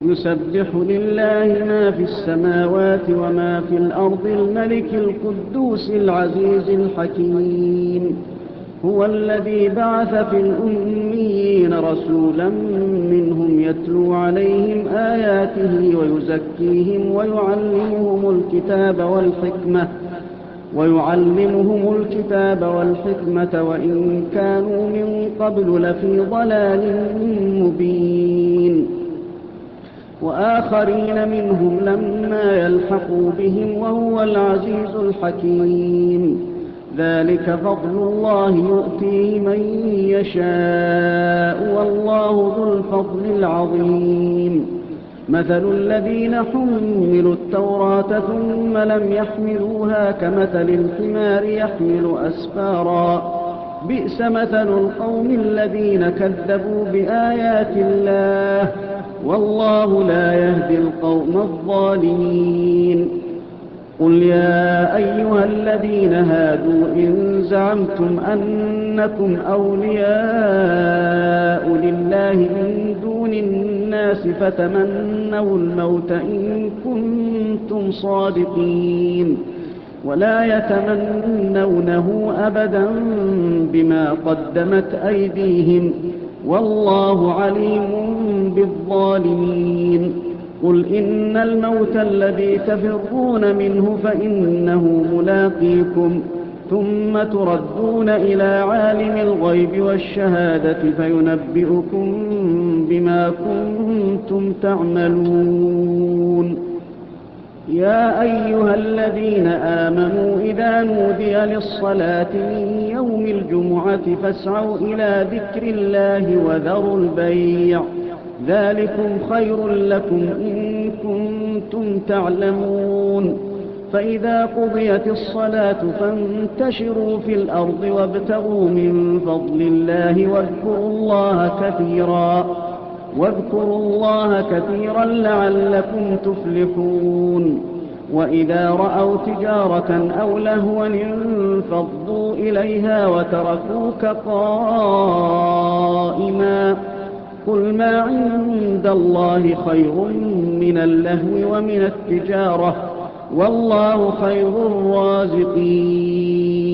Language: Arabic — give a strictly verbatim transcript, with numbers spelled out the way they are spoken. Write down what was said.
يسبح لله ما في السماوات وما في الأرض الملك القدوس العزيز الحكيم. هو الذي بعث في الأميين رسولا منهم يتلو عليهم آياته ويزكيهم ويعلمهم الكتاب والحكمة ويعلمهم الكتاب والحكمة وإن كانوا من قبل لفي ضلال مبين. وآخرين منهم لما يلحقوا بهم وهو العزيز الحكيم. ذلك فضل الله يؤتيه من يشاء والله ذو الفضل العظيم. مثل الذين حملوا التوراة ثم لم يحملوها كمثل الحمار يحمل أسفارا بئس مثل القوم الذين كذبوا بآيات الله والله لا يهدي القوم الظالمين. قل يا أيها الذين هادوا إن زعمتم أنكم أولياء لله من دون الناس فتمنوا الموت إن كنتم صادقين ولا يتمنونه أبدا بما قدمت أيديهم والله عليم بالظالمين. قل إن الموت الذي تفرون منه فإنه ملاقيكم ثم تردون إلى عالم الغيب والشهادة فينبئكم بما كنتم تعملون. يا أيها الذين آمنوا إذا نودي للصلاة من يوم الجمعة فاسعوا إلى ذكر الله وذروا البيع ذلكم خير لكم إن كنتم تعلمون. فإذا قضيت الصلاة فانتشروا في الأرض وابتغوا من فضل الله واذكروا الله كثيرا واذكروا الله كثيرا لعلكم تفلحون. وإذا رأوا تجارة أو لهوا انفضوا إليها وتركوك قائما قل ما عند الله خير من اللهو ومن التجارة والله خير الرازقين.